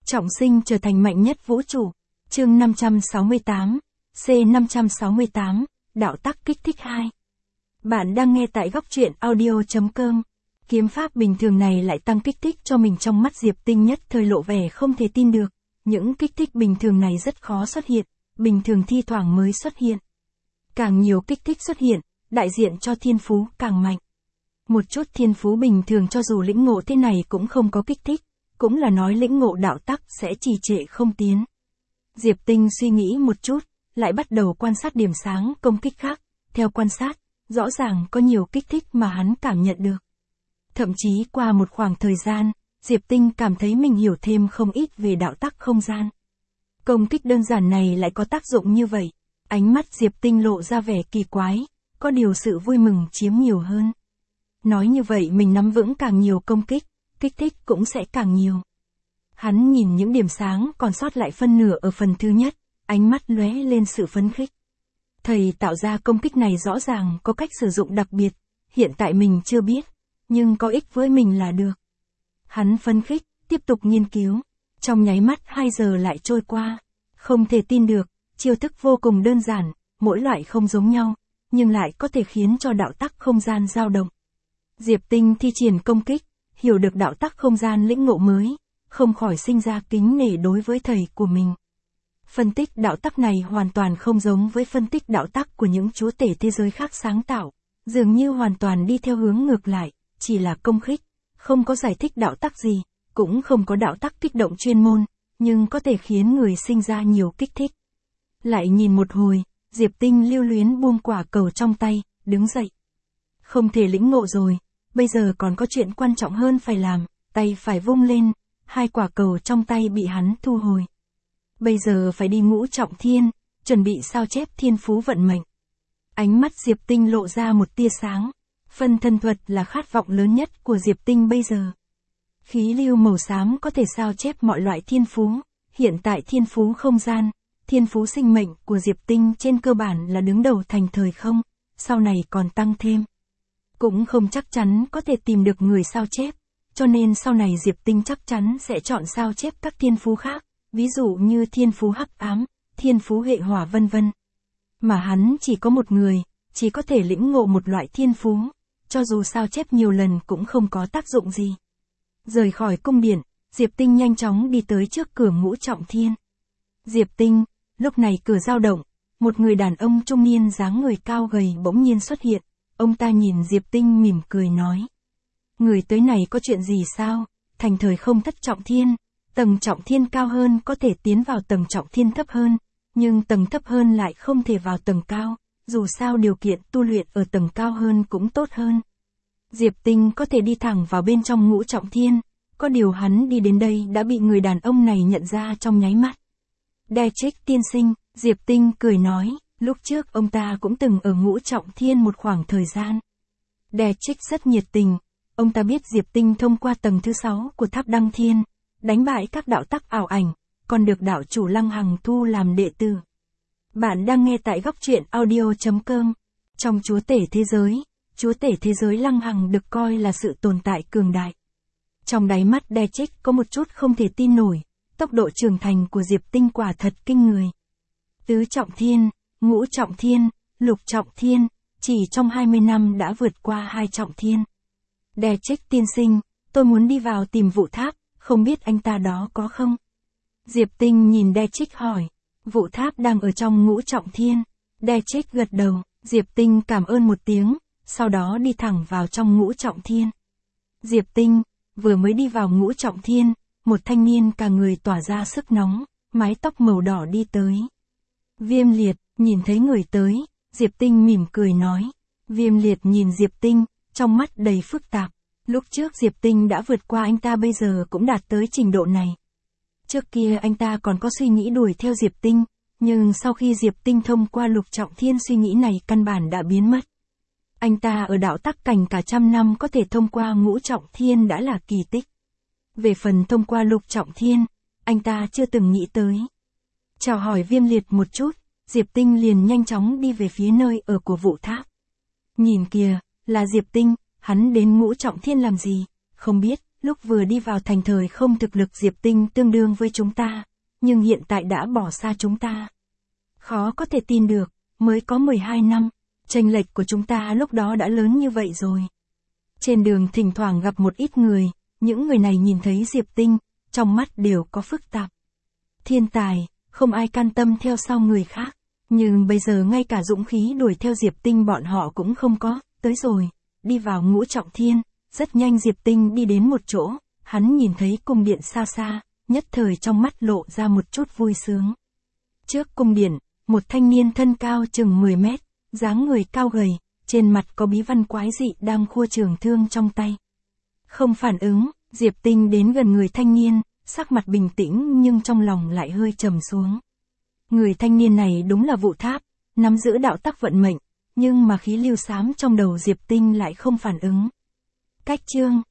Trọng sinh trở thành mạnh nhất vũ trụ. Chương 568, C568, đạo tắc kích thích 2. Bạn đang nghe tại góc truyện audio.com. Kiếm pháp bình thường này lại tăng kích thích cho mình. Trong mắt Diệp Tinh nhất thời lộ vẻ không thể tin được. Những kích thích bình thường này rất khó xuất hiện, bình thường thi thoảng mới xuất hiện. Càng nhiều kích thích xuất hiện, đại diện cho thiên phú càng mạnh. Một chút thiên phú bình thường cho dù lĩnh ngộ thế này cũng không có kích thích, cũng là nói lĩnh ngộ đạo tắc sẽ trì trệ không tiến. Diệp Tinh suy nghĩ một chút, lại bắt đầu quan sát điểm sáng công kích khác. Theo quan sát, rõ ràng có nhiều kích thích mà hắn cảm nhận được. Thậm chí qua một khoảng thời gian, Diệp Tinh cảm thấy mình hiểu thêm không ít về đạo tắc không gian. Công kích đơn giản này lại có tác dụng như vậy. Ánh mắt Diệp Tinh lộ ra vẻ kỳ quái, có điều sự vui mừng chiếm nhiều hơn. Nói như vậy mình nắm vững càng nhiều công kích, kích thích cũng sẽ càng nhiều. Hắn nhìn những điểm sáng còn sót lại phân nửa ở phần thứ nhất, ánh mắt lóe lên sự phấn khích. Thầy tạo ra công kích này rõ ràng có cách sử dụng đặc biệt, hiện tại mình chưa biết, nhưng có ích với mình là được. Hắn phấn khích, tiếp tục nghiên cứu. Trong nháy mắt 2 giờ lại trôi qua. Không thể tin được, chiêu thức vô cùng đơn giản, mỗi loại không giống nhau, nhưng lại có thể khiến cho đạo tắc không gian dao động. Diệp Tinh thi triển công kích, hiểu được đạo tắc không gian lĩnh ngộ mới, không khỏi sinh ra kính nể đối với thầy của mình. Phân tích đạo tắc này hoàn toàn không giống với phân tích đạo tắc của những chúa tể thế giới khác sáng tạo, dường như hoàn toàn đi theo hướng ngược lại, chỉ là công kích, không có giải thích đạo tắc gì, cũng không có đạo tắc kích động chuyên môn, nhưng có thể khiến người sinh ra nhiều kích thích. Lại nhìn một hồi, Diệp Tinh lưu luyến buông quả cầu trong tay, đứng dậy. Không thể lĩnh ngộ rồi, bây giờ còn có chuyện quan trọng hơn phải làm, tay phải vung lên, 2 quả cầu trong tay bị hắn thu hồi. Bây giờ phải đi Ngũ Trọng Thiên, chuẩn bị sao chép thiên phú vận mệnh. Ánh mắt Diệp Tinh lộ ra một tia sáng, phân thân thuật là khát vọng lớn nhất của Diệp Tinh bây giờ. Khí lưu màu xám có thể sao chép mọi loại thiên phú, hiện tại thiên phú không gian, thiên phú sinh mệnh của Diệp Tinh trên cơ bản là đứng đầu thành thời không, sau này còn tăng thêm. Cũng không chắc chắn có thể tìm được người sao chép, cho nên sau này Diệp Tinh chắc chắn sẽ chọn sao chép các thiên phú khác, ví dụ như thiên phú hắc ám, thiên phú hệ hỏa vân vân. Mà hắn chỉ có một người, chỉ có thể lĩnh ngộ một loại thiên phú, cho dù sao chép nhiều lần cũng không có tác dụng gì. Rời khỏi cung điện, Diệp Tinh nhanh chóng đi tới trước cửa Ngũ Trọng Thiên. Diệp Tinh, lúc này cửa dao động, một người đàn ông trung niên dáng người cao gầy bỗng nhiên xuất hiện, ông ta nhìn Diệp Tinh mỉm cười nói. Người tới này có chuyện gì sao? Thành thời không thất trọng thiên, tầng trọng thiên cao hơn có thể tiến vào tầng trọng thiên thấp hơn, nhưng tầng thấp hơn lại không thể vào tầng cao, dù sao điều kiện tu luyện ở tầng cao hơn cũng tốt hơn. Diệp Tinh có thể đi thẳng vào bên trong Ngũ Trọng Thiên, có điều hắn đi đến đây đã bị người đàn ông này nhận ra trong nháy mắt. Detrich tiên sinh, Diệp Tinh cười nói, lúc trước ông ta cũng từng ở Ngũ Trọng Thiên một khoảng thời gian. Detrich rất nhiệt tình, ông ta biết Diệp Tinh thông qua tầng thứ 6 của tháp Đăng Thiên, đánh bại các đạo tắc ảo ảnh, còn được đạo chủ Lăng Hằng thu làm đệ tử. Bạn đang nghe tại góc truyện audio.com. Trong chúa tể thế giới Lăng Hằng được coi là sự tồn tại cường đại. Trong đáy mắt Detrich có một chút không thể tin nổi, tốc độ trưởng thành của Diệp Tinh quả thật kinh người. Tứ Trọng Thiên, Ngũ Trọng Thiên, Lục Trọng Thiên, chỉ trong 20 năm đã vượt qua 2 Trọng Thiên. Detrich tiên sinh, tôi muốn đi vào tìm Vụ Tháp, không biết anh ta đó có không? Diệp Tinh nhìn Detrich hỏi. Vụ Tháp đang ở trong Ngũ Trọng Thiên. Detrich gật đầu, Diệp Tinh cảm ơn một tiếng, sau đó đi thẳng vào trong Ngũ Trọng Thiên. Diệp Tinh, vừa mới đi vào Ngũ Trọng Thiên, một thanh niên cả người tỏa ra sức nóng, mái tóc màu đỏ đi tới. Viêm Liệt, nhìn thấy người tới, Diệp Tinh mỉm cười nói. Viêm Liệt nhìn Diệp Tinh, trong mắt đầy phức tạp. Lúc trước Diệp Tinh đã vượt qua anh ta, bây giờ cũng đạt tới trình độ này. Trước kia anh ta còn có suy nghĩ đuổi theo Diệp Tinh, nhưng sau khi Diệp Tinh thông qua Lục Trọng Thiên suy nghĩ này căn bản đã biến mất. Anh ta ở đạo tắc cảnh cả trăm năm có thể thông qua Ngũ Trọng Thiên đã là kỳ tích. Về phần thông qua Lục Trọng Thiên, anh ta chưa từng nghĩ tới. Chào hỏi Viêm Liệt một chút, Diệp Tinh liền nhanh chóng đi về phía nơi ở của Vụ Tháp. Nhìn kìa, là Diệp Tinh, hắn đến Ngũ Trọng Thiên làm gì? Không biết, lúc vừa đi vào thành thời không thực lực Diệp Tinh tương đương với chúng ta, nhưng hiện tại đã bỏ xa chúng ta. Khó có thể tin được, mới có 12 năm, chênh lệch của chúng ta lúc đó đã lớn như vậy rồi. Trên đường thỉnh thoảng gặp một ít người, những người này nhìn thấy Diệp Tinh, trong mắt đều có phức tạp. Thiên tài, không ai can tâm theo sau người khác, nhưng bây giờ ngay cả dũng khí đuổi theo Diệp Tinh bọn họ cũng không có, tới rồi, đi vào Ngũ Trọng Thiên, rất nhanh Diệp Tinh đi đến một chỗ, hắn nhìn thấy cung điện xa xa, nhất thời trong mắt lộ ra một chút vui sướng. Trước cung điện, một thanh niên thân cao chừng 10 mét, dáng người cao gầy, trên mặt có bí văn quái dị đang khua trường thương trong tay. Không phản ứng, Diệp Tinh đến gần người thanh niên, sắc mặt bình tĩnh nhưng trong lòng lại hơi trầm xuống. Người thanh niên này đúng là Vụ Tháp, nắm giữ đạo tắc vận mệnh, nhưng mà khí lưu xám trong đầu Diệp Tinh lại không phản ứng. Cách chương